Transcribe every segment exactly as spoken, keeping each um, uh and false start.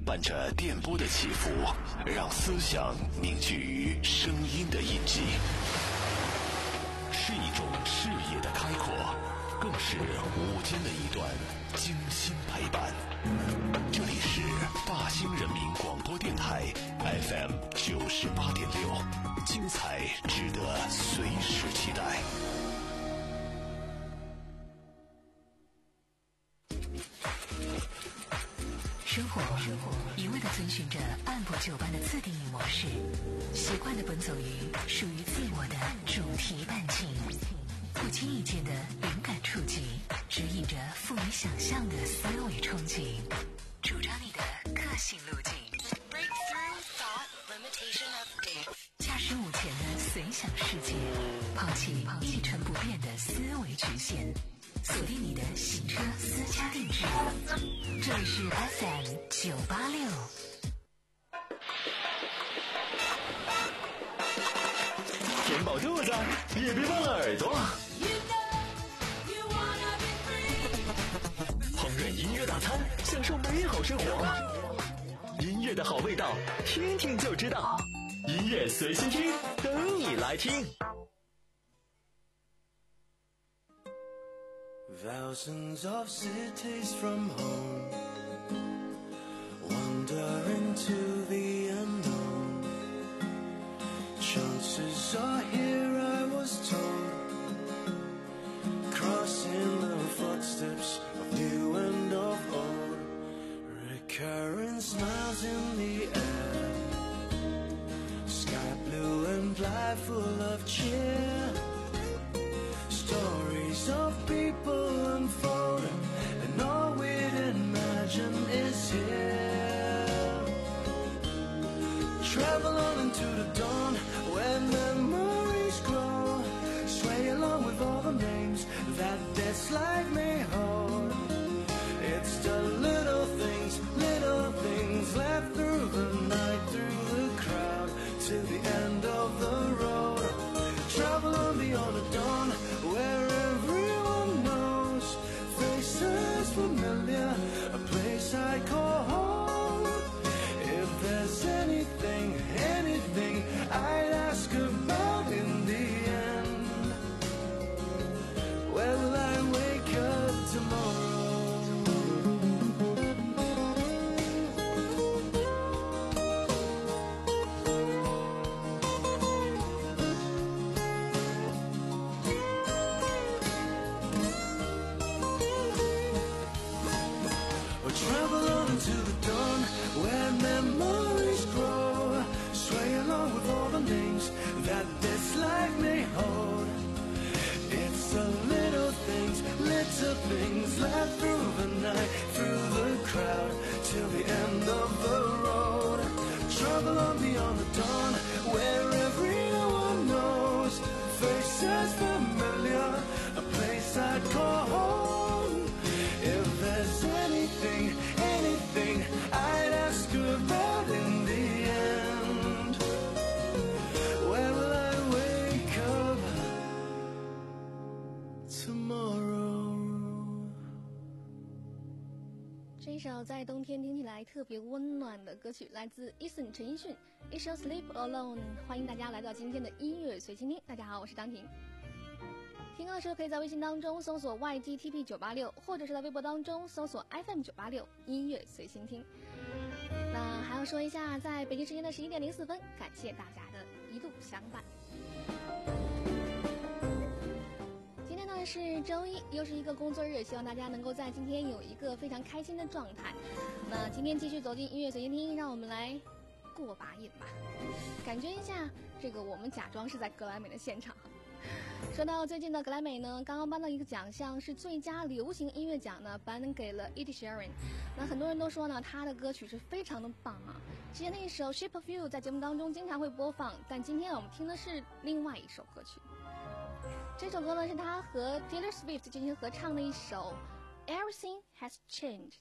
伴着电波的起伏，让思想凝聚于声音的印记，是一种视野的开阔，更是午间的一段精心陪伴。这里是大兴人民广播电台 F M 九十八点六，精彩值得随时期待。 生活一味地遵循着按部就班的自定义模式，习惯地奔走于属于自我的主题伴境，不经意间的灵感触及，指引着富于想象的思维憧憬，主张你的个性路径。驾驶午前的随想世界，抛弃一成不变的思维局限，锁定你的洗车私家定制。这里是 F M 九八六。 填饱肚子，也别忘了耳朵。烹饪音乐大餐，享受美好生活。音乐的好味道，听听就知道。音乐随心听，等你来听。 Thousands of cities from home, wander into the unknown. Chances are here I was told, crossing the footsteps of new and of old. Recurring smiles in the air, sky blue and light full of cheer. Stories of people unfolding, and all we'd imagine is here. Travel on into the dawn, where memories grow. Sway along with all the names that this life may hold. It's the little things, little things left through the night, through the crowd, till the end of the road. Travel on beyond the dawn, where everyone knows. Faces familiar, a place I call home. If there's anything, anything I'd ask about in the end, where will I wake up tomorrow? To the dawn, where memories grow. Sway along with all the names that this life may hold. It's the little things, little things left through the night, through the crowd, till the end of the road. Travel on beyond the dawn, where everyone knows. Faces familiar, a place I'd call home. If there's anything, anything I'd ask about in the end, where will I wake up tomorrow? 这一首在冬天听起来特别温暖的歌曲，来自 Eason 陈奕迅，一首 Sleep Alone。欢迎大家来到今天的音乐随心听。大家好，我是张婷。听歌的时候可以在微信当中搜索 Y G T P 九八六， 或者是在微博当中搜索 F M 九八六， 音乐随心听。那还要说一下，在北京时间的十一点零四分，感谢大家的一路相伴。今天呢是周一，又是一个工作日，希望大家能够在今天有一个非常开心的状态。那今天继续走进音乐随心听，让我们来过把瘾吧，感觉一下这个我们假装是在格莱美的现场。说到最近的格莱美呢，刚刚颁到一个奖项是最佳流行音乐奖呢，颁给了 Ed Sheeran。那很多人都说呢，他的歌曲是非常的棒啊。之前那一首 Shape of You 在节目当中经常会播放，但今天我们听的是另外一首歌曲。这首歌呢是他和 Taylor Swift 进行合唱的一首 Everything Has Changed。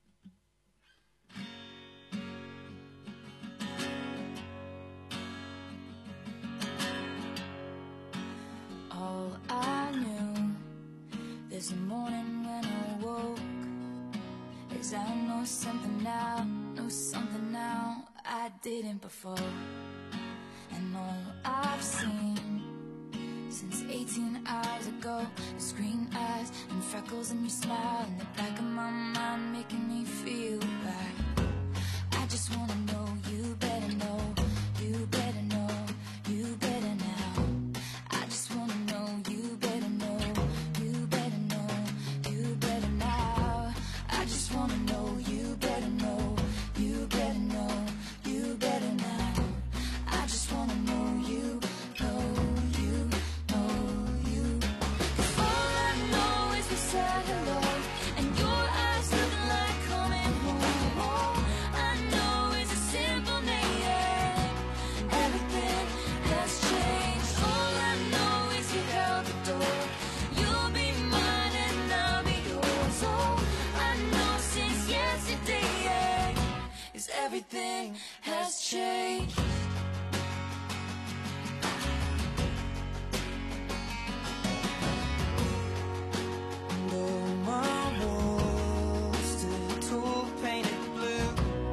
All I knew this morning when I woke 'Cause I know something now, know something now I didn't before. And all I've seen since eighteen hours ago is green eyes and freckles and your smile in the back of my mind, making me feel right. I just wanna know you better know, you better know, you better now. I just wanna know you better know, you better know, you better now. I just wanna know you better know, you better know, you better now. I just wanna know you, know you, know you. 'Cause all I know is we said hello, and your eyes looking like coming home. All I know is a simple name. Everything has changed. All I know is you held the door. You'll be mine and I'll be yours. All I know since yesterday is everything has changed. Though my walls still tall, painted blue,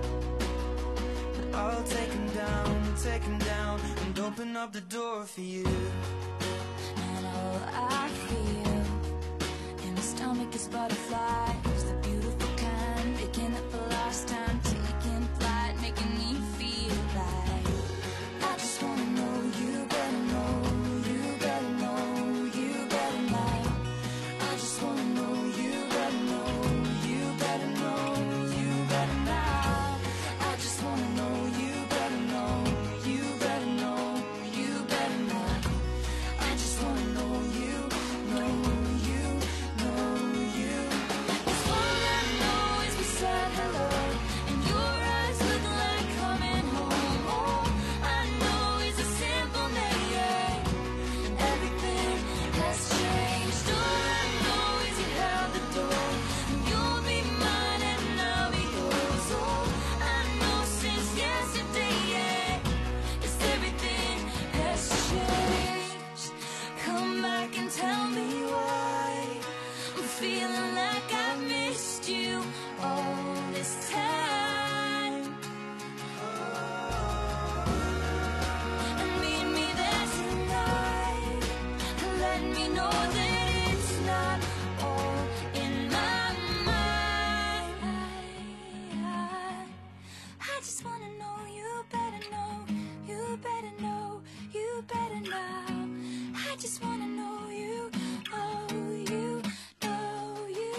I'll take 'em down, take 'em down, and open up the door for you. And all I feel in my stomach is butterflies, the beautiful kind, picking up the last time, taking flight, making me feel like I just wanna know you better know, you better know, you better know. I just wanna know you better know, you better know, you better now. I just wanna know you better know, you better know, you better now. I just wanna know you, know you, know you. 'Cause all I know is we said hello, and your eyes look like coming home. All I know is a simple name. Everything has changed. All I know is you held the door. You'll be mine and I'll be yours. All I know since yesterday is everything has changed. Come back and tell me why I'm feeling like I missed you all this time. And meet me there tonight. Let me know that it's not all in my mind. I just wanna know you better know, you better know, you better now. I just wanna know you, oh you, know you.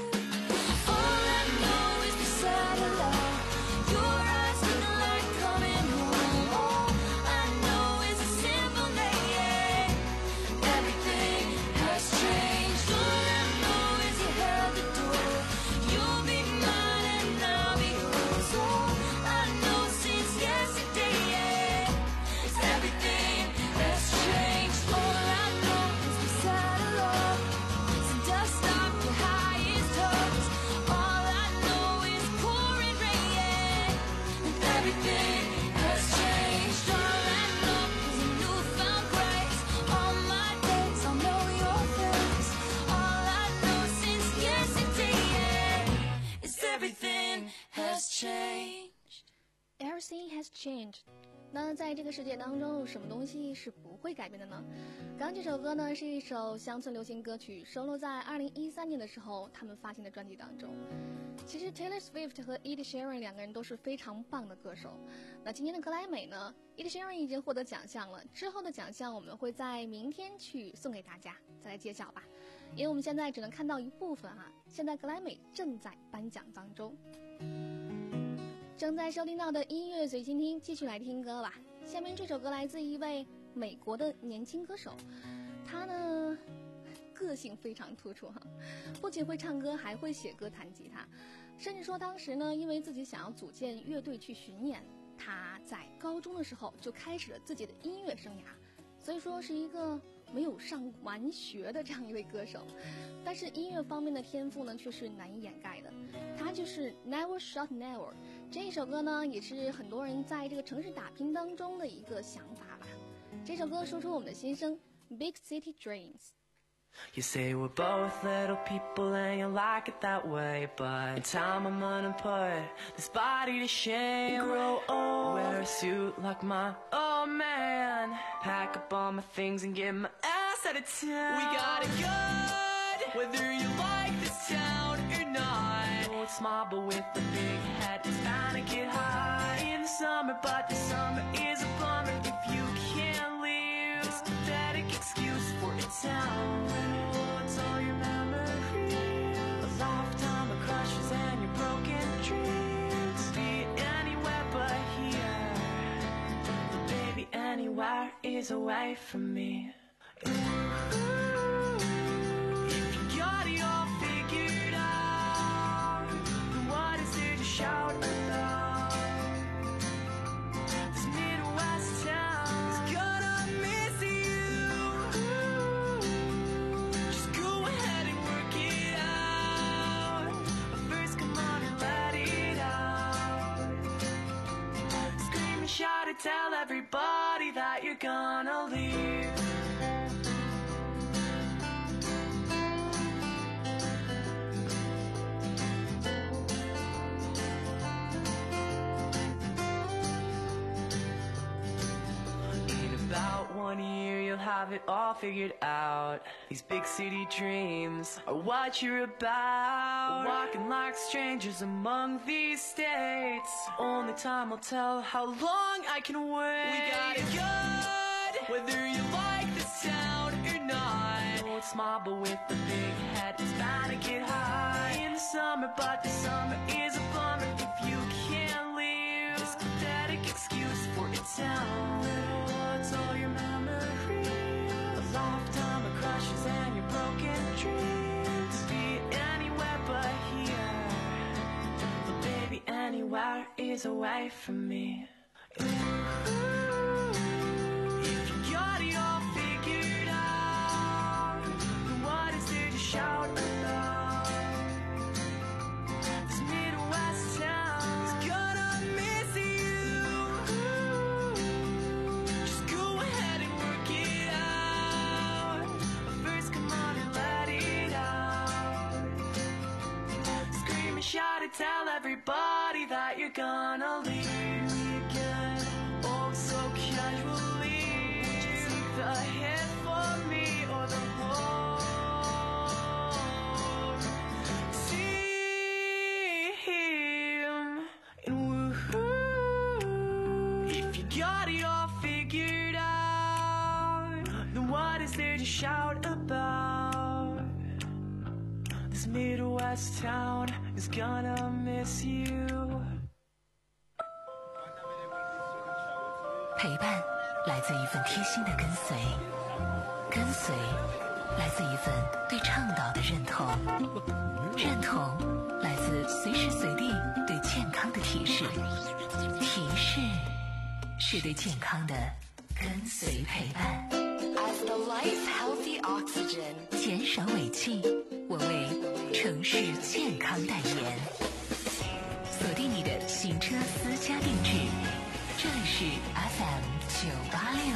All I know is we said hello. Your eyes looking like coming home. All I know is a simple name. Everything has changed. All I know is you held the door. You'll be mine and I'll be yours. All I know since yesterday is everything has changed. All I know is we said hello. So dust off your highest hopes. All I know is pouring rain, and everything has changed. All I know is a newfound grace. All my days I'll know your face. All I know since yesterday is everything has changed. Everything has changed。那在这个世界当中，有什么东西是不会改变的呢？刚刚这首歌呢，是一首乡村流行歌曲，收录在二零一三年的时候他们发行的专辑当中。其实 Taylor Swift 和 Ed Sheeran 两个人都是非常棒的歌手。那今年的格莱美呢 ，Ed Sheeran 已经获得奖项了，之后的奖项我们会在明天去送给大家，再来揭晓吧。因为我们现在只能看到一部分哈，现在格莱美正在颁奖当中。正在收听到的音乐随心听，继续来听歌吧。下面这首歌来自一位美国的年轻歌手，他呢个性非常突出哈，不仅会唱歌，还会写歌、弹吉他，甚至说当时呢，因为自己想要组建乐队去巡演，他在高中的时候就开始了自己的音乐生涯，所以说是一个没有上完学的这样一位歌手，但是音乐方面的天赋呢却是难以掩盖的。他就是 Never Shut Never， 这一首歌呢也是很多人在这个城市打拼当中的一个想法吧。这首歌说出我们的心声 Big City Dreams。 You say we're both little people and you like it that way, but in time I'm gonna put this body to shame. Grow old, wear a suit like my old man, pack up all my things and get my ass out of town. We got it good, whether you like this town or not. Oh, it's small but with a big head, it's bound to get high in the summer, but the summer is a bummer if you can't leave. This pathetic excuse for a town. What's all your memories? A lifetime of crushes and your broken dreams. Be anywhere but here, but baby, anywhere is away from me. If you got it all figured out, then what is there to shout about? This Midwest town is gonna miss you. Just go ahead and work it out, but first come on and let it out. Scream and shout and tell everybody that you're gonna leave. About one year you'll have it all figured out. These big city dreams are what you're about. Walking like strangers among these states. Only time will tell how long I can wait. We got it good, whether you like this town or not. Oh, it's small but with a big head, it's bound to get high in the summer, but the summer is a bummer if you can't leave. This pathetic excuse for a town. What's all your memories? A lifetime of crushes and your broken dreams. Be anywhere but here, but baby, anywhere is away from me. If you got it all figured out, then what is there to shout about? This Midwest town is gonna miss you. Just go ahead and work it out, but first come on and let it out. Scream and shout and tell everybody that you're gonna leave me again. Oh, so casually. Would you take the hit for me or the whole team? And woohoo, if you got it all figured out, then what is there to shout about? This Midwest town is gonna miss you. 陪伴来自一份贴心的跟随，跟随来自一份对倡导的认同，认同来自随时随地对健康的提示，提示是对健康的跟随陪伴。As the life healthy oxygen， 减少尾气，我为城市健康代言。锁定你的行车私家定制，这里是 F M 九八六。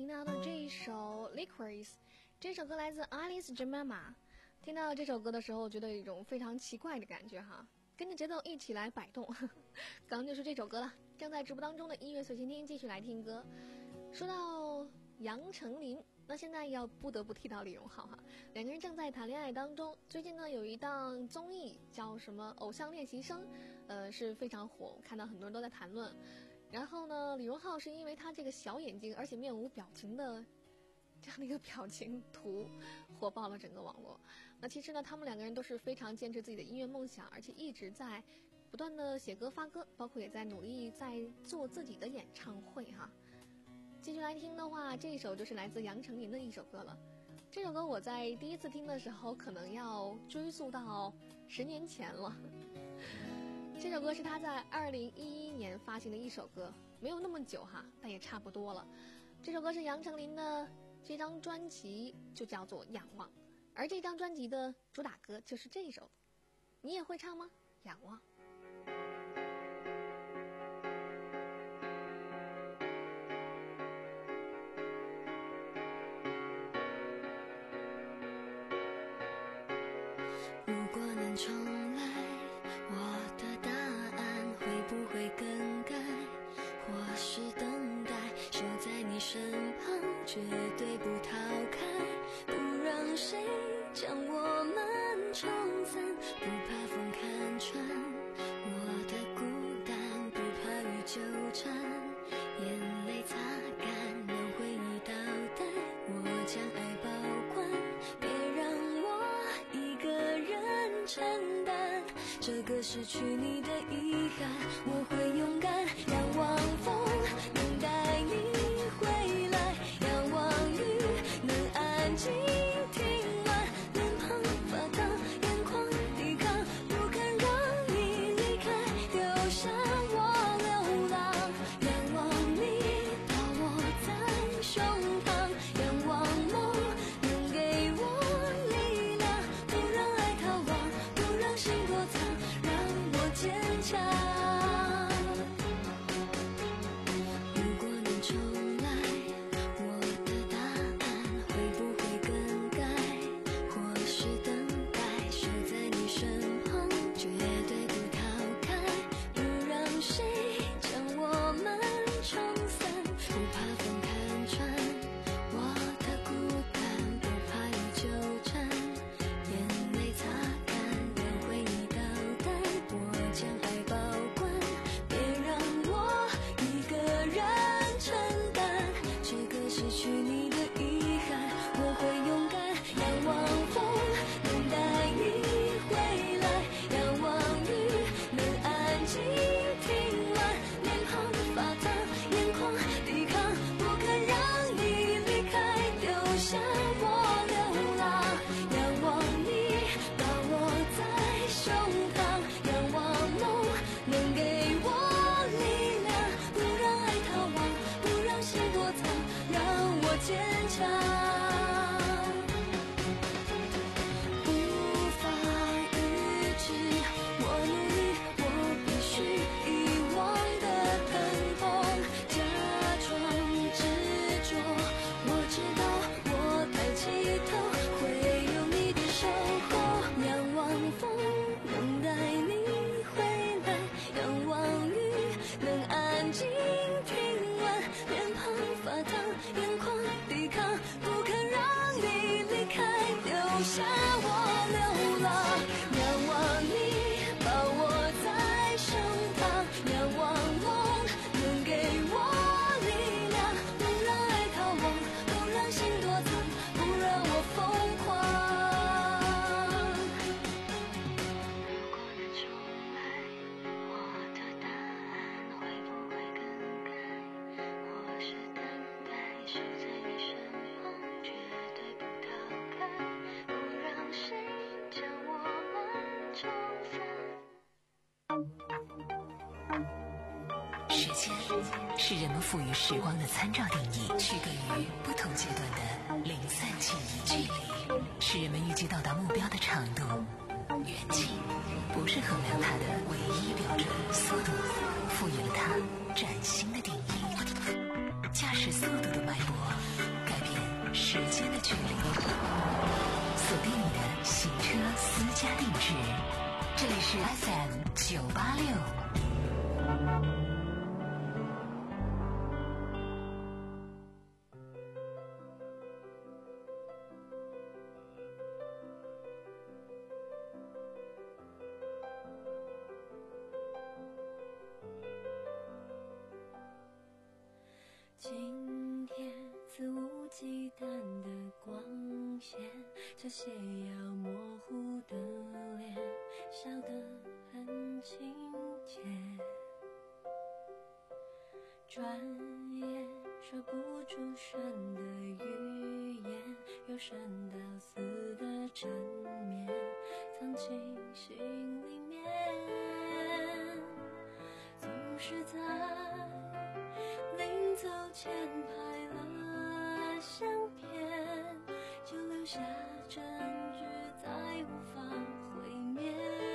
听到的这一首 Licorice， 这首歌来自 Alice Jemima。听到这首歌的时候，我觉得有一种非常奇怪的感觉哈，跟着节奏一起来摆动。刚刚就是这首歌了，正在直播当中的音乐随心听，继续来听歌。说到杨丞琳，那现在要不得不提到李荣浩哈，两个人正在谈恋爱当中。最近呢，有一档综艺叫什么《偶像练习生》，呃，是非常火，看到很多人都在谈论。然后呢，李荣浩是因为他这个小眼睛，而且面无表情的这样的一个表情图，火爆了整个网络。那其实呢，他们两个人都是非常坚持自己的音乐梦想，而且一直在不断的写歌发歌，包括也在努力在做自己的演唱会哈。继续来听的话，这一首就是来自杨丞琳的一首歌了。这首歌我在第一次听的时候，可能要追溯到十年前了。这首歌是他在二零一一年发行的一首歌，没有那么久哈，但也差不多了。这首歌是杨丞琳的，这张专辑就叫做《仰望》，而这张专辑的主打歌就是这一首。你也会唱吗？仰望。 如果能重来，我的答案会不会更改？或是等待，守在你身旁，绝对不逃开，不让谁将我们冲散，不怕风看穿我的孤单，不怕雨纠缠，眼泪擦干，让回忆倒带，我将爱保管，别让我一个人承担这个失去你的遗憾。我会勇敢仰望风，能带你回来，仰望雨，能安静听完，脸庞发烫，眼眶抵抗，不肯让你离开，丢下我流浪。仰望你抱我在胸膛，仰望梦能给我力量，不让爱逃亡，不让心躲藏，让我坚强。如果能重来，我的答案会不会更改？或是等待，守在你身旁，绝对不逃开，不让谁将我们冲散，不怕风看穿我的孤单，不怕雨纠缠，眼泪擦干，让回忆倒带，我将爱保管，别让我一个人承担这个失去你的遗憾。我会勇敢仰望风，能带你回来，仰望雨，能安静听完，脸庞发烫，眼眶抵抗，不肯让你离开，丢下我流浪。仰望你抱我在胸膛，仰望梦能给我力量，不让爱逃亡，不让心躲藏，让我坚强。无法预知，我努力，我必须遗忘的疼痛，假装执着，我知道我抬起头会有你的守候。仰望风，能带你回来，仰望雨，能安静听完，脸庞发烫，眼眶抵抗，不肯让你离开，留下我流浪。仰望你抱我在胸膛，仰望梦能给我力量，不让爱逃亡，不让心躲藏，不让我疯狂。如果能重来，我的答案会不会更改？或是等待，守在你身旁，绝对不逃开，不让谁将我们冲散。 时间是人们赋予时光的参照定义，区隔于不同阶段的零散记忆。距离是人们预计到达目标的长度，远近不是衡量它的唯一标准。速度赋予了它崭新的定义。驾驶速度的脉搏， 时间的距离。锁定你的行车私家定制，这里是 F M 九八六。 今天肆无忌惮的光线，这些要模糊的脸，笑得很亲切。转眼说不出声的语言，有声到死的缠绵，藏进心里面，总是在临走前拍了相片，就留下证据再无法毁灭，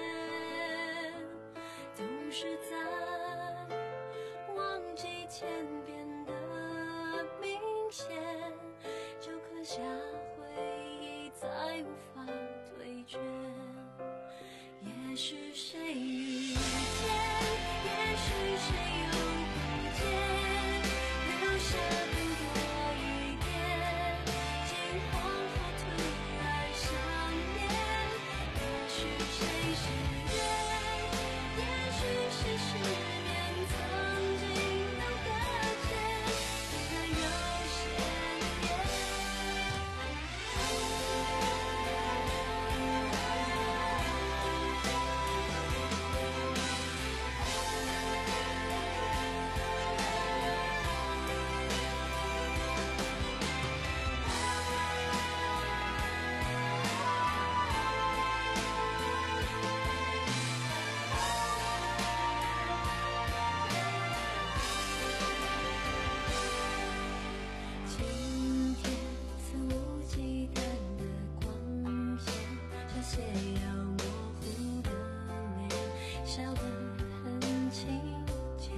总是在忘记前变得明显，就刻下回忆再无法退却。也是谁遇见，也是谁又不见，留下更多一点，惊慌后突然想念。也许谁是缘，也许谁失眠，曾经都搁浅，突然有些远。今天肆无忌惮的光线，这些要模糊的脸，笑得很亲切。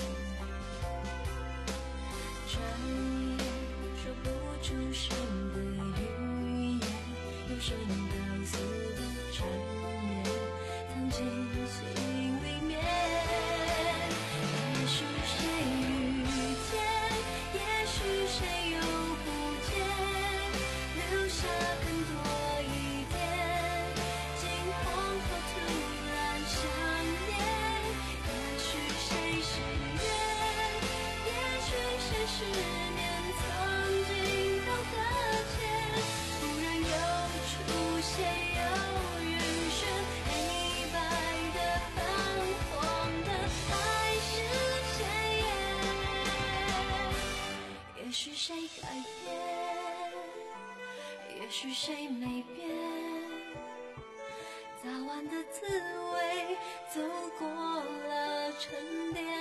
转眼说不出声的语言，有声到死的缠绵，藏进心里面。也许谁遇见，也许谁又不见，留下更多一点，惊慌后突然想念。也许谁是缘，也许谁失眠，曾经都搁浅，突然又出现，又晕眩，黑白的泛黄的，还是谁也？也许谁改变，也许谁没变，早晚的滋味走过了沉淀。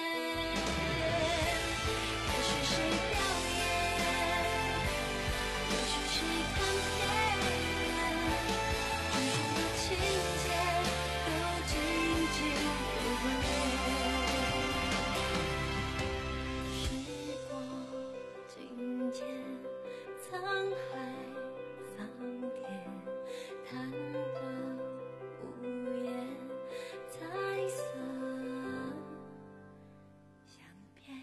也许谁表演，也许谁看片，剧中的情节都紧紧有关。时光境迁，沧海桑田，弹得无言，彩色相片。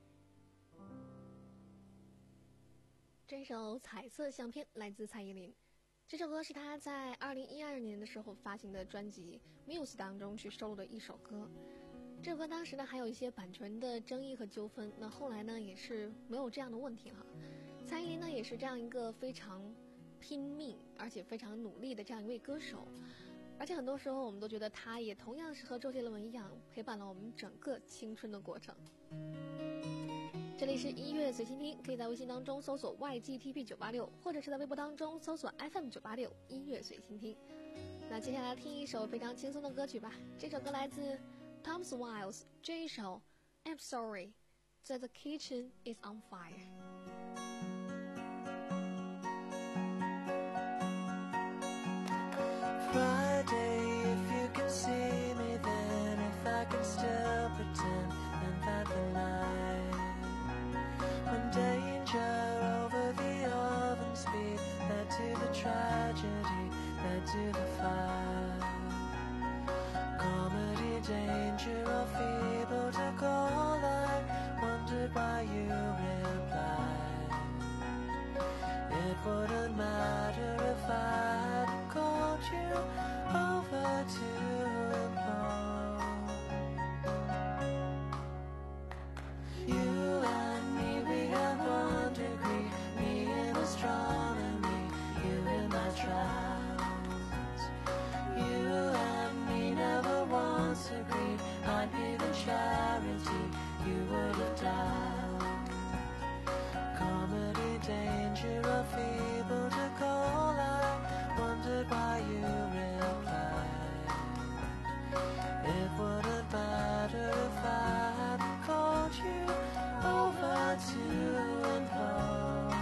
这首《彩色相片》来自蔡依林。这首歌是她在二零一二年的时候发行的专辑《Muse》当中去收录的一首歌。这首歌当时呢还有一些版权的争议和纠纷，那后来呢也是没有这样的问题了。蔡依林呢也是这样一个非常拼命而且非常努力的这样一位歌手，而且很多时候我们都觉得她也同样是和周杰伦一样陪伴了我们整个青春的过程。这里是音乐随心听，可以在微信当中搜索 Y G T P 九八六，或者是在微博当中搜索 F M 九八六音乐随心听。那接下来听一首非常轻松的歌曲吧，这首歌来自 Tom Swiles， 这一首 I'm Sorry That the Kitchen is on Fire。 Friday, if you can see me then, if I can still pretend, then that the night when danger over the ovens to the fight. Comedy, danger, or feeble to call, I wondered why you replied. It wouldn't matter if I had called you over to implore. You and me, we have one degree, me in astronomy, you in my trials. You and me never once agreed I'd be the charity you would have dialed. Comedy, danger, or feeble to call, I wondered why you replied. It wouldn't matter if I had called you over to implore.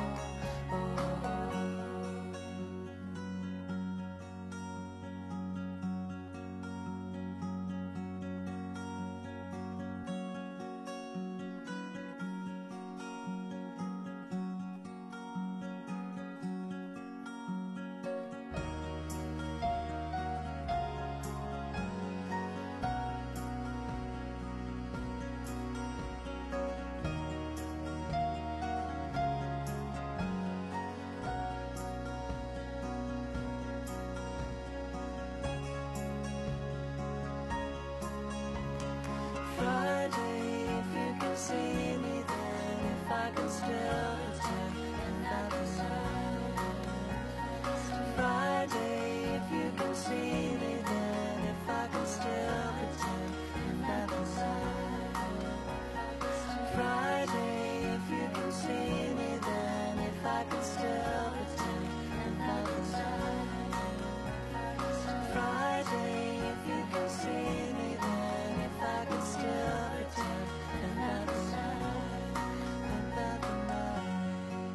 Friday, if you can see me then, if I can still pretend and have the night. Friday, if you can see me then, if I can still pretend and have the night. Friday, if you can see me then, if I can still pretend and have the night. Friday, if you can see me then, if I can still pretend and have the night, and have the night.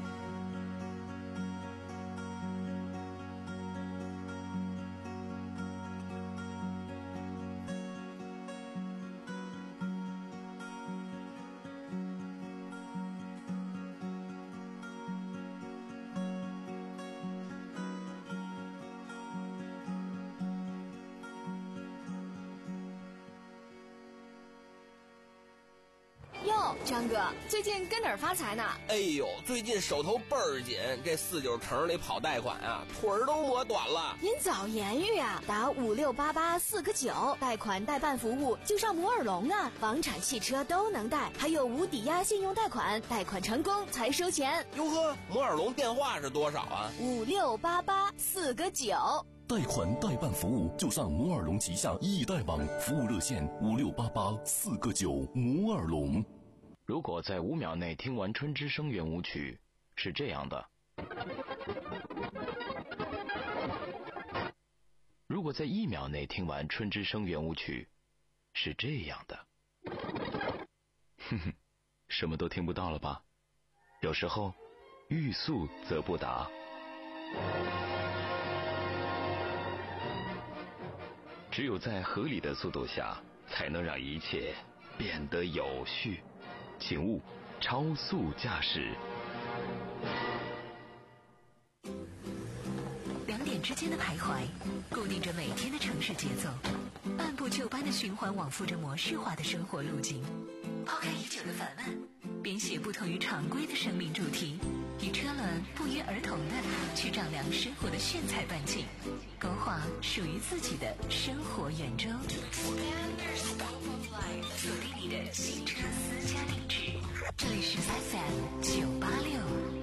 哟，张哥，最近跟哪儿发财呢？ 哎呦，最近手头倍儿紧，这四九城里跑贷款啊，腿儿都磨短了。 您早言语啊，打五六八八四个九，贷款代办服务就上摩尔龙啊，房产、汽车都能贷，还有无抵押信用贷款，贷款成功才收钱。 哟呵，摩尔龙电话是多少啊？ 五六八八四个九。 贷款代办服务就上摩尔龙旗下易贷网，服务热线五六八八四个九。摩尔龙。 如果在五秒内听完春之声圆舞曲，是这样的；如果在一秒内听完春之声圆舞曲，是这样的。哼哼，什么都听不到了吧？有时候，欲速则不达。只有在合理的速度下，才能让一切变得有序。请勿超速驾驶。 两点之间的徘徊，固定着每天的城市节奏，按部就班的循环往复着模式化的生活路径。抛开已久的烦闷，编写不同于常规的生命主题，与车轮不约而同的去丈量生活的炫彩半径，勾画属于自己的生活圆周。锁定你的新车私家定制，这里是 F M 九八六。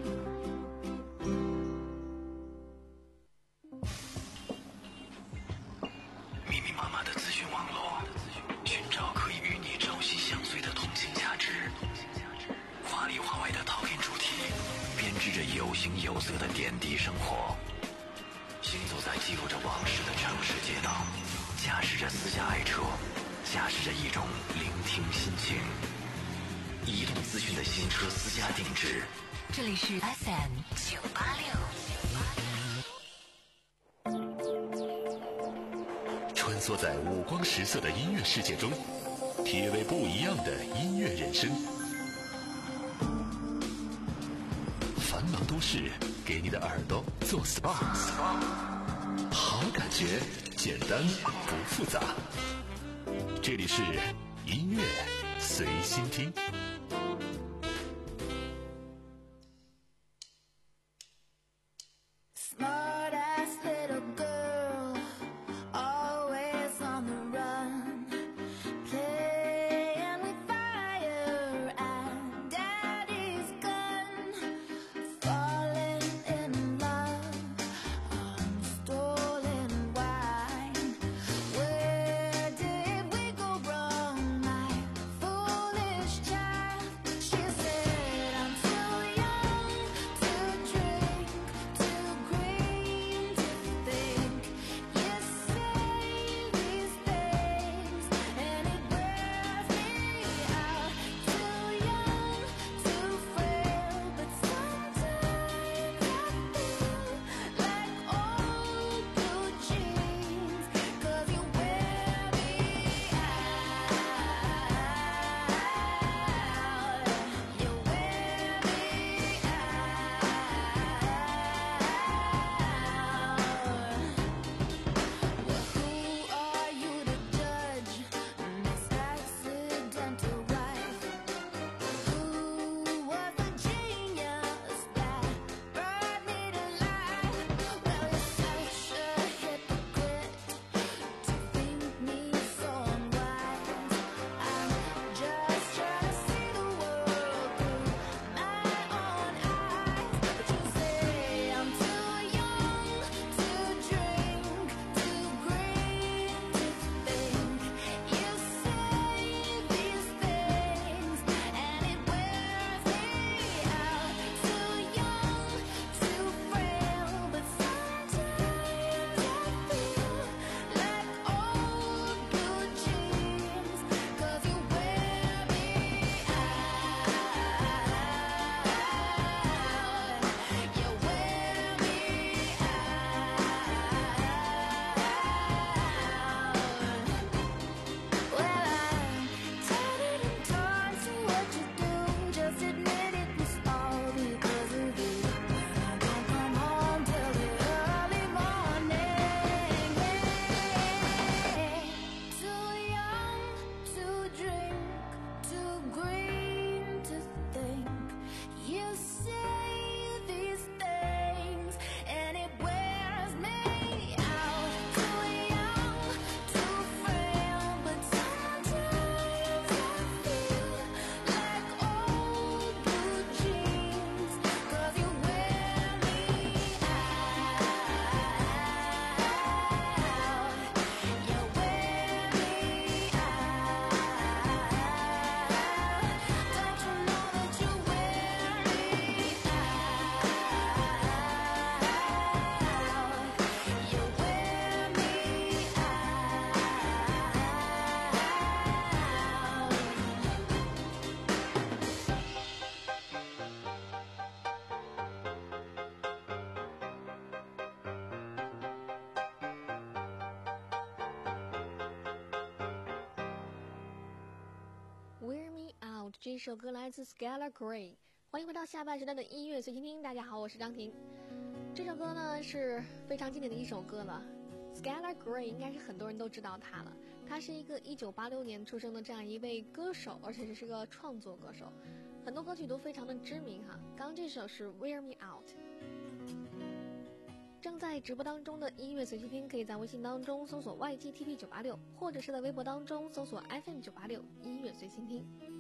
密密麻麻的资讯网络，寻找可以与你朝夕相随的同情价值。华里华外的讨厌主题，编织着有形有色的点滴生活。行走在记录着往事的城市街道，驾驶着私家爱车，驾驶着一种聆听心情。移动资讯的新车私家定制， 这里是 F M 九八六。 穿梭在五光十色的音乐世界中，体味不一样的音乐人生。繁忙都市给你的耳朵做 S P A， 好感觉，简单不复杂。这里是音乐随心听。 这首歌来自 Skylar Grey， 欢迎回到下半时段的音乐随心听。大家好，我是张婷。这首歌呢是非常经典的一首歌了。Skylar Grey 应该是很多人都知道他了，他是一个一九八六年出生的这样一位歌手，而且是个创作歌手，很多歌曲都非常的知名哈。刚刚这首是 Wear Me Out。正在直播当中的音乐随心听，可以在微信当中搜索 Y T T P 九八六，或者是在微博当中搜索 F M 九八六音乐随心听。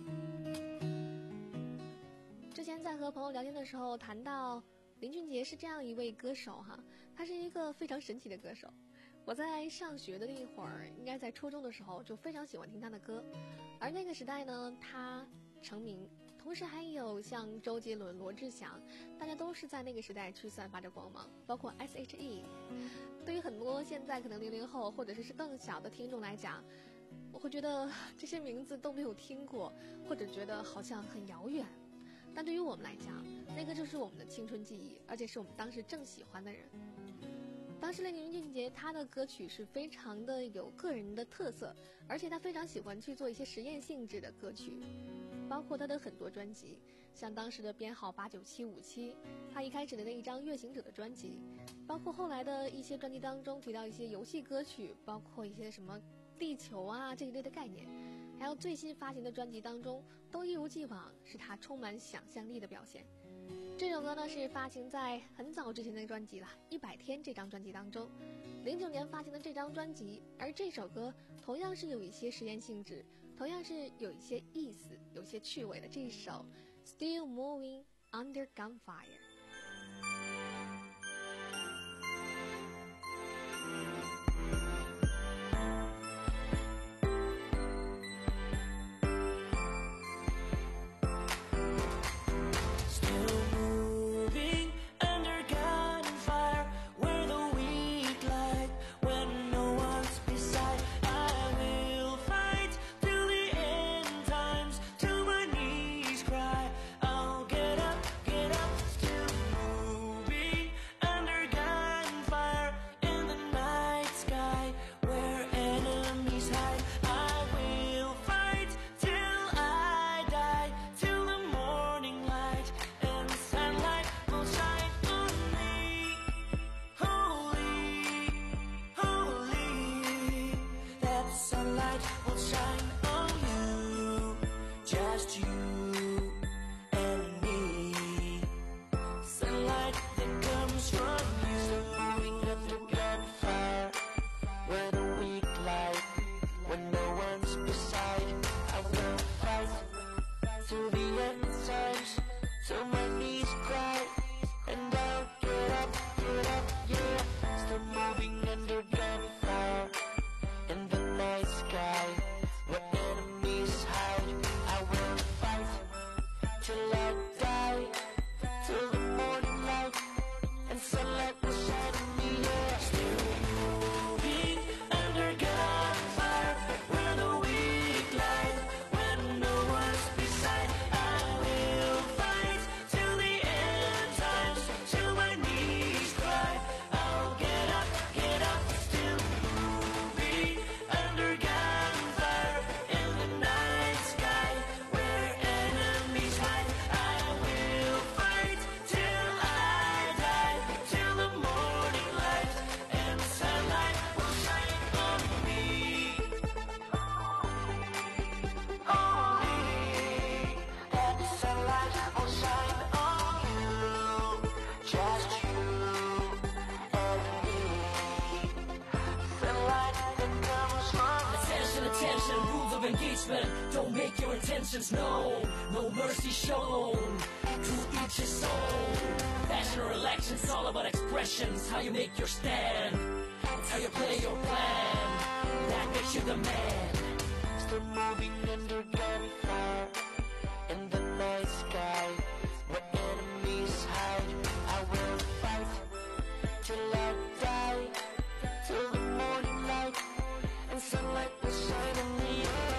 之前在和朋友聊天的时候谈到林俊杰是这样一位歌手哈，他是一个非常神奇的歌手。我在上学的那一会儿，应该在初中的时候就非常喜欢听他的歌，而那个时代呢，他成名，同时还有像周杰伦、罗志祥，大家都是在那个时代去散发着光芒，包括 S H E。对于很多现在可能零零后或者是更小的听众来讲，我会觉得这些名字都没有听过，或者觉得好像很遥远。但对于我们来讲，那个就是我们的青春记忆，而且是我们当时正喜欢的人。当时的林俊杰他的歌曲是非常的有个人的特色，而且他非常喜欢去做一些实验性质的歌曲，包括他的很多专辑像当时的编号八九七五七，他一开始的那一张《月行者》的专辑，包括后来的一些专辑当中提到一些游戏歌曲，包括一些什么地球啊这一类的概念，还有最新发行的专辑当中，都一如既往是他充满想象力的表现。这首歌呢是发行在很早之前的专辑了，《一百天》这张专辑当中，零九年发行的这张专辑，而这首歌同样是有一些实验性质，同样是有一些意思、有一些趣味的这首《Still Moving Under Gunfire》。 Don't make your intentions known, no mercy shown. To each his own. Fashion or election, it's all about expressions. How you make your stand, it's how you play your plan. That makes you the man. Still moving under gunfire in the night sky, where enemies hide. I will fight till I die, till the morning light and sunlight will shine on me.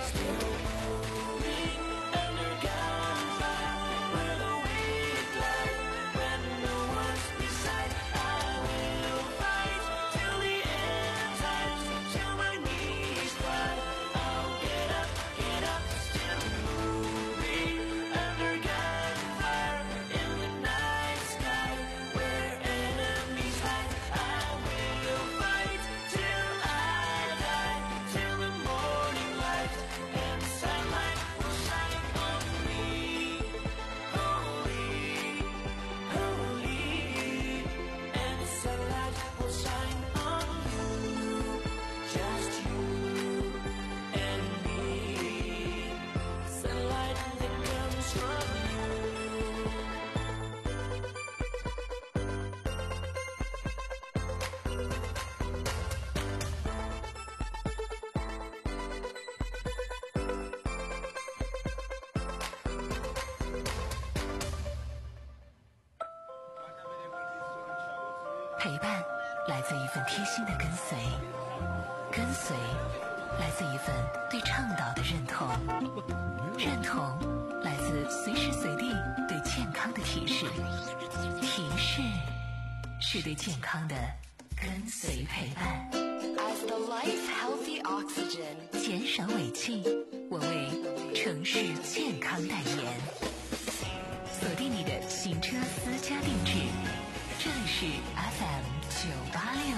陪伴来自一份贴心的跟随，跟随来自一份对倡导的认同，认同来自随时随地对健康的提示，提示是对健康的跟随陪伴。 As the life healthy oxygen， 减少尾气，我为城市健康代言。 锁定你的行车私家定制。这里是 F M 九八六。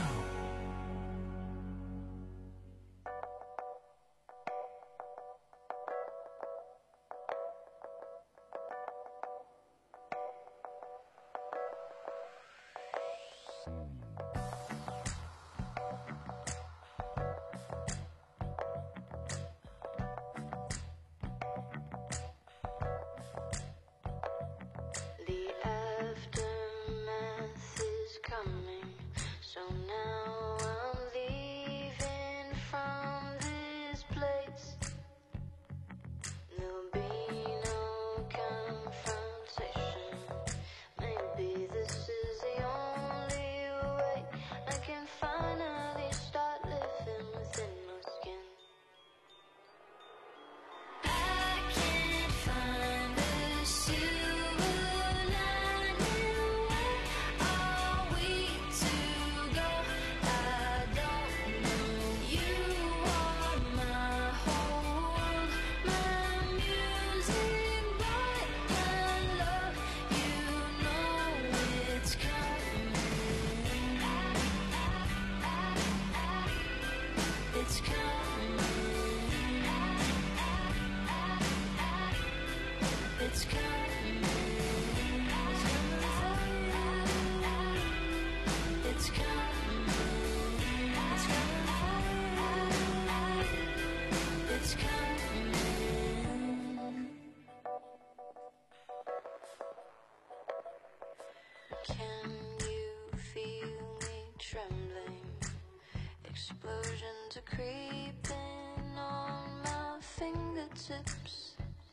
Explosions are creeping on my fingertips.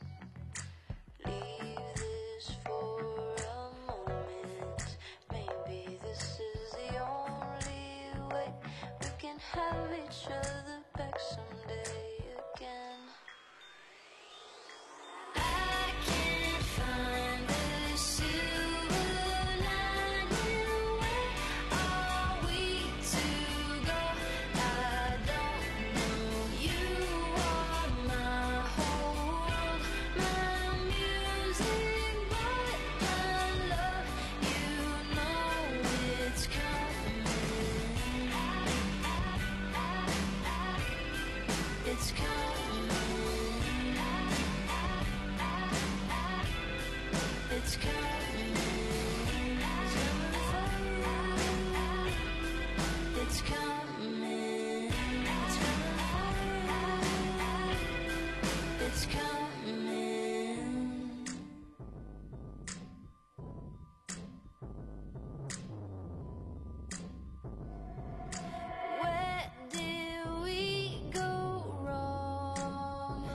Leave this for a moment. Maybe this is the only way we can have each other back someday again. I can't find the silver lining. Where are we to go? I don't know. You are my whole world, my music, but my love, you know it's coming. It's coming. It's coming. It's coming. It's coming. Where did we go wrong?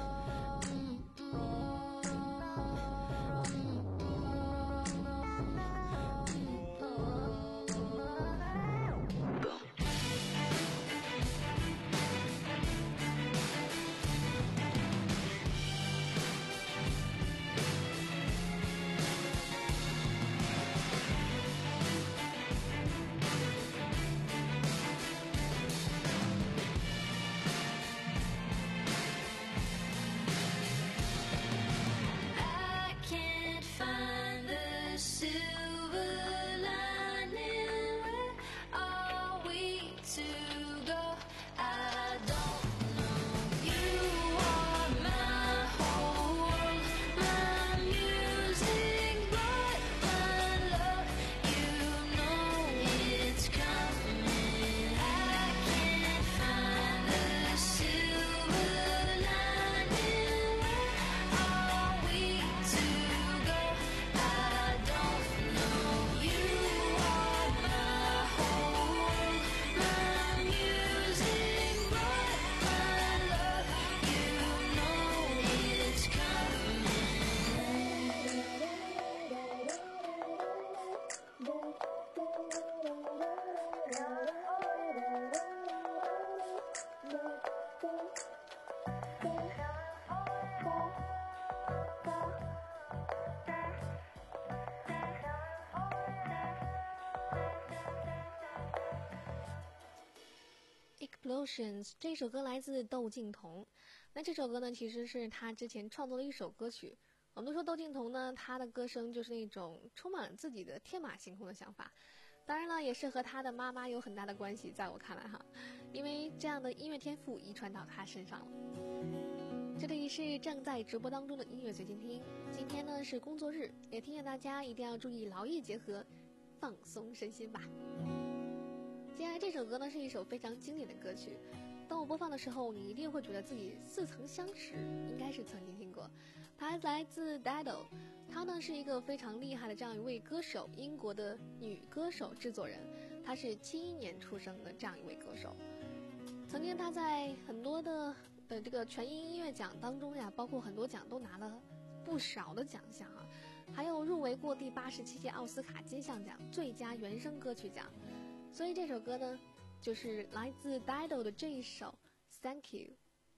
I can't find the silver lining. Where are we to go? I don't know. You are my whole world, my music, but my love, you know it's coming. I can't find the silver lining. Where are we to go? I don't know. You are my whole world, my music, but my love, you know it's coming. Explosions 这首歌来自窦靖童，那这首歌呢，其实是他之前创作的一首歌曲， 我们都说窦靖童呢，他的歌声就是那种充满自己的天马行空的想法，当然了，也是和他的妈妈有很大的关系，在我看来哈，因为这样的音乐天赋遗传到他身上了。这里是正在直播当中的音乐随心听，今天呢是工作日，也提醒大家一定要注意劳逸结合，放松身心吧。接下来这首歌呢是一首非常经典的歌曲，当我播放的时候，你一定会觉得自己似曾相识，应该是曾经听过。它来自 Dido， 她呢是一个非常厉害的这样一位歌手，英国的女歌手制作人，她是七一年出生的这样一位歌手。曾经她在很多的呃这个全英音乐奖当中呀，包括很多奖都拿了不少的奖项啊，还有入围过第八十七届奥斯卡金像奖最佳原声歌曲奖。所以这首歌呢，就是来自 Dido 的这一首 Thank You。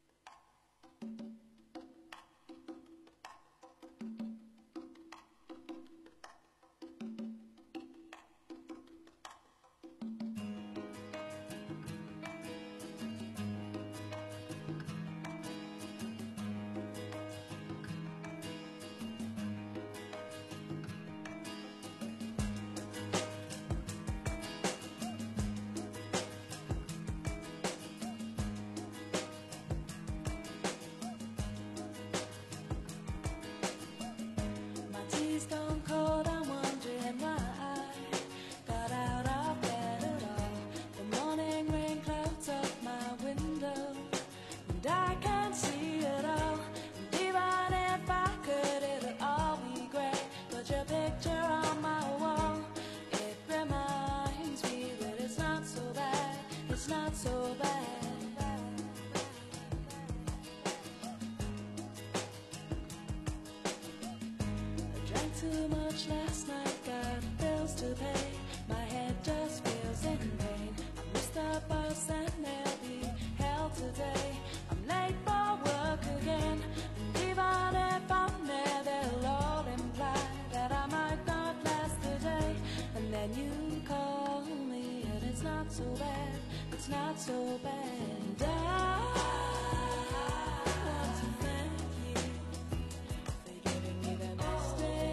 Too much last night, got bills to pay. My head just feels in pain. I missed the bus and they'll be held today. I'm late for work again. And even if I'm there, they'll all imply that I might not last the day. And then you call me, and it's not so bad. It's not so bad. I want to thank you for giving me the best day.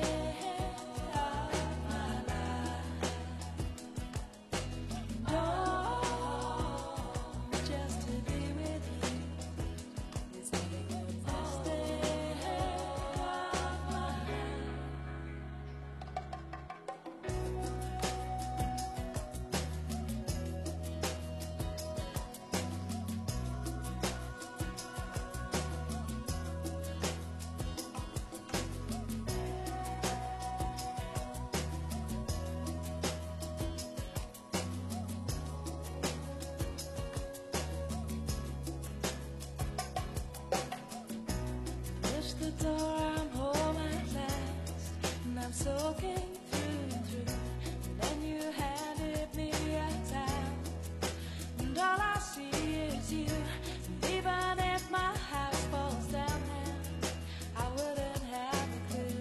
The door, I'm home at last, and I'm soaking through and through. And then you handed me a towel, and all I see is you. And even if my house falls down now, I wouldn't have a clue,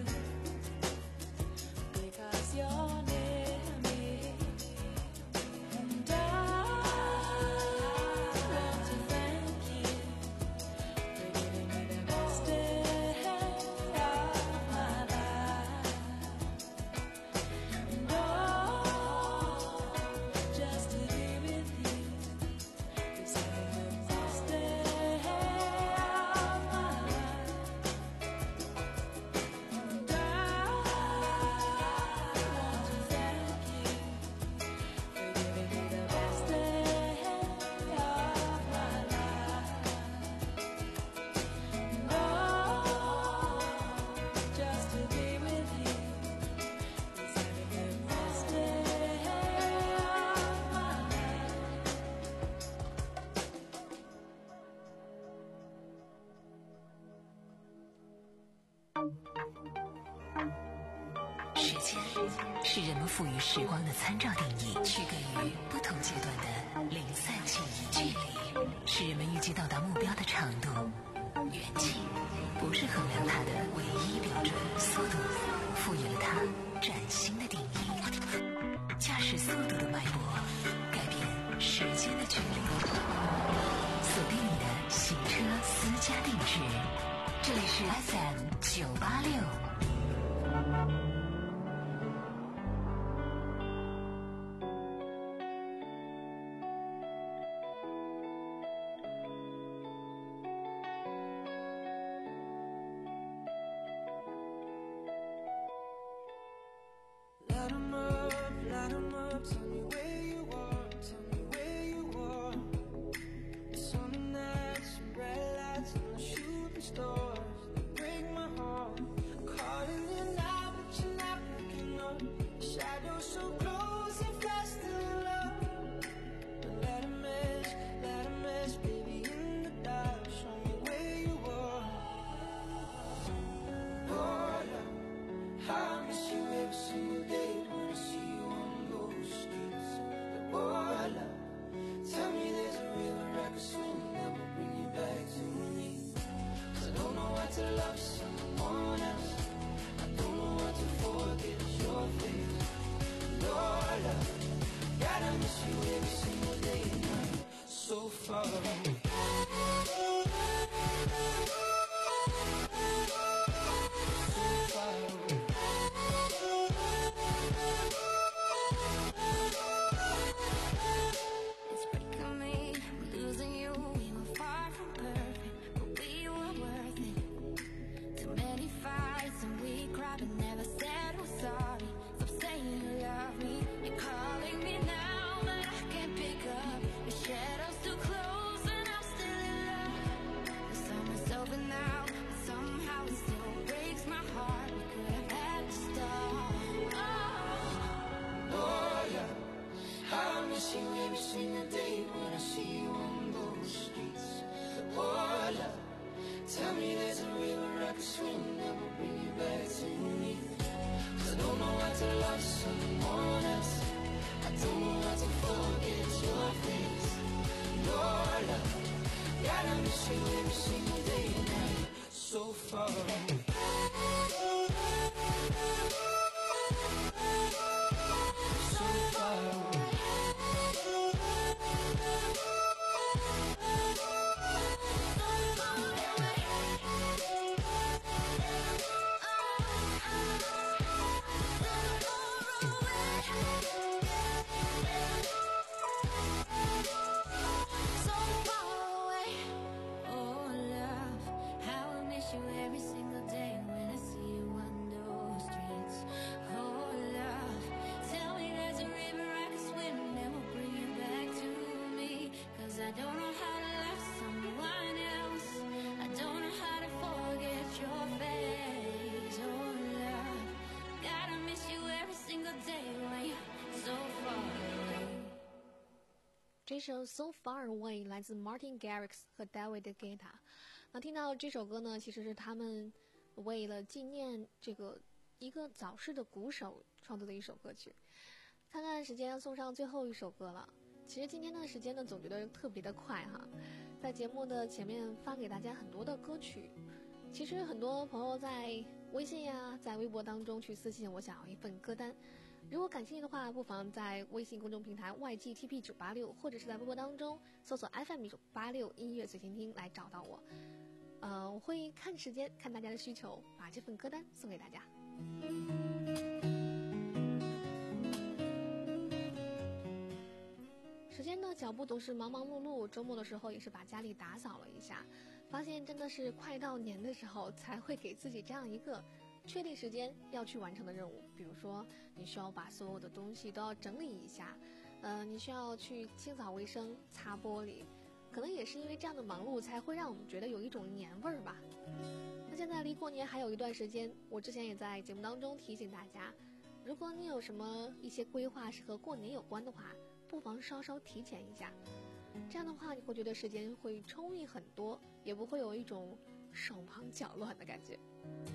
because you're near me. And I want to thank you for giving me the best day. 时间是人们赋予时光的参照定义，区隔于不同阶段的零散记忆。距离是人们预计到达目标的长度，远近不是衡量它的唯一标准。速度赋予了它崭新的定义。驾驶速度的脉搏，改变时间的距离。锁定你的行车私家定制，这里是 F M 九八六。 Light 'em up, light 'em up, tell me where you are, tell me where you are. Summer nights, some bright lights, and the shooting stars, they break my heart. I'm calling you now, but you're not picking up. Shadows so close and fast in love. But let 'em mess, let 'em mess, baby, in the dark. Show me where you are. Oh, love, how I miss you every single day when I see you on those streets. Oh, love, tell me there's a river I could swim that will bring you back to me. 'Cause I don't know what to love someone else. I don't know what to forget your face. Oh, love, gotta miss you every single day and night. So far away. So far away. It's breaking me, I'm losing you. We were far from perfect, but we were worth it. Too many fights and we cried but never said we're sorry. Stop saying you love me. You're calling me now, but I can't pick up. Your shadow's too close and I'm still in love. The summer's over now, but somehow it still breaks my heart. We could have had to start. Oh, Oh, yeah, I miss you every single day when I see you on those streets. Oh, love, tell me there's a river I could swim that will bring you back to me. 'Cause I don't know what to love someone else. I don't know what to forget your face. Oh, love, gotta miss you every single day and night. So far away. So far away. so far away. Oh, love, how I miss you every single day when I see you on those streets. Oh, love, tell me there's a river I can swim that will bring you back to me. 'Cause I don't know how to love someone else. I don't know how to forget your face. Oh, love, gotta miss you every single day when you're so far away. 这首 So Far Away 来自 Martin Garrix 和 David Guetta。那听到这首歌呢，其实是他们为了纪念这个一个早逝的鼓手创作的一首歌曲。看看时间，送上最后一首歌了。其实今天的时间呢，总觉得特别的快哈。在节目的前面发给大家很多的歌曲，其实很多朋友在微信呀、在微博当中去私信我想要一份歌单。如果感兴趣的话，不妨在微信公众平台 Y G T P 九八六，或者是在微博当中搜索 F M 九八六音乐随心听来找到我。呃，我会看时间，看大家的需求，把这份歌单送给大家。时间的脚步总是忙忙碌碌，周末的时候也是把家里打扫了一下，发现真的是快到年的时候才会给自己这样一个确定时间要去完成的任务。比如说你需要把所有的东西都要整理一下，呃，你需要去清扫卫生、擦玻璃，可能也是因为这样的忙碌才会让我们觉得有一种年味儿吧。那现在离过年还有一段时间，我之前也在节目当中提醒大家，如果你有什么一些规划是和过年有关的话，不妨稍稍提前一下，这样的话你会觉得时间会充裕很多，也不会有一种手忙脚乱的感觉。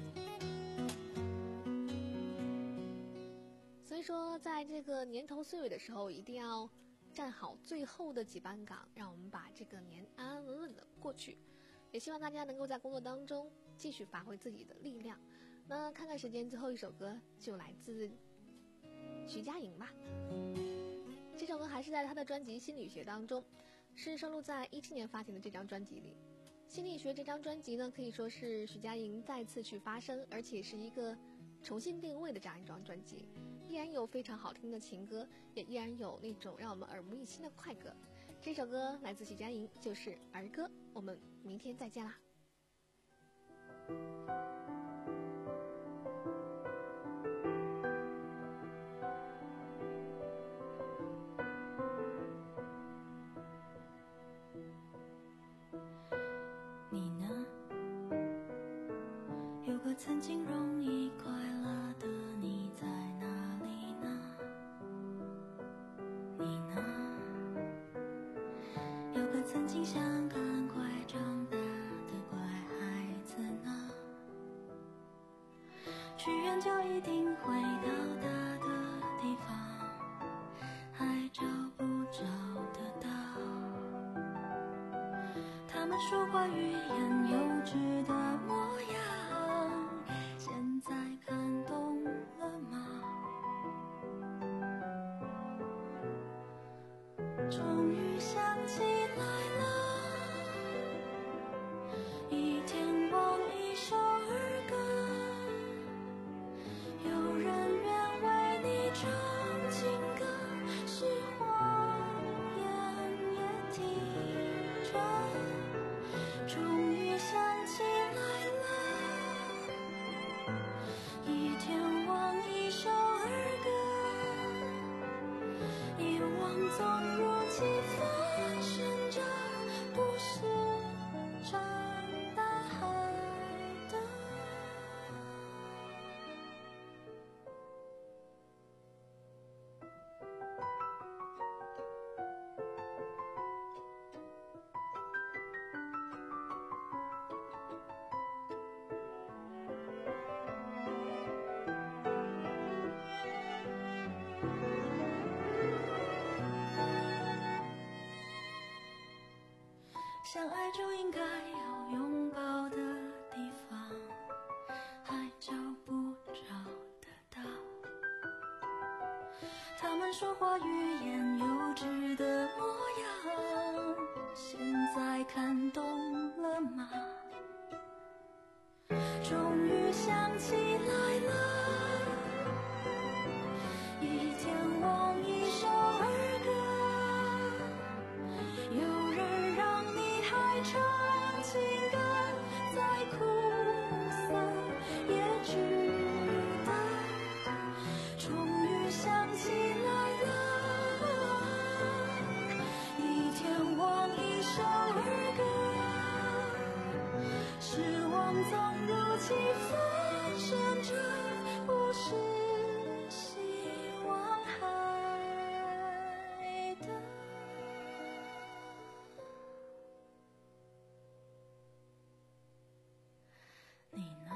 所以说在这个年头岁尾的时候，一定要站好最后的几班岗，让我们把这个年安安稳稳的过去。也希望大家能够在工作当中继续发挥自己的力量。那看看时间，最后一首歌就来自徐佳莹吧。这首歌还是在他的专辑《心理学》当中，是收录在一七年发行的这张专辑里。 心理学这张专辑呢，可以说是许佳莹再次去发声，而且是一个重新定位的这样一张专辑，依然有非常好听的情歌，也依然有那种让我们耳目一新的快歌。这首歌来自许佳莹，就是《儿歌》。我们明天再见啦。 你呢？有个曾经容易快乐的你在哪里呢？你呢？有个曾经想赶快长大的乖孩子呢？许愿就一定会到达的地方，还找不找得到？他们说过欲言又止的模样，现在看懂了吗？终于想起来了，一天忘一首儿歌，有人愿为你唱情歌，是谎言也听着。终于想起来了，一天忘一首儿歌，遗忘总如期发生着，不是长大海的。相爱就应该有拥抱的地方，还找不找得到？他们说话欲言又止的模样，现在看懂了吗？终于想起来了，一天忘一首儿歌，有人让你还唱情歌，再苦涩也值得。终于想起来了，一天忘一首儿歌，失望总如期发生着，不是希望海的。你呢？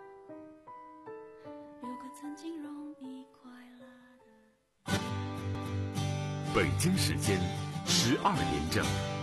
有个曾经容易快乐的。 北京时间十二点整。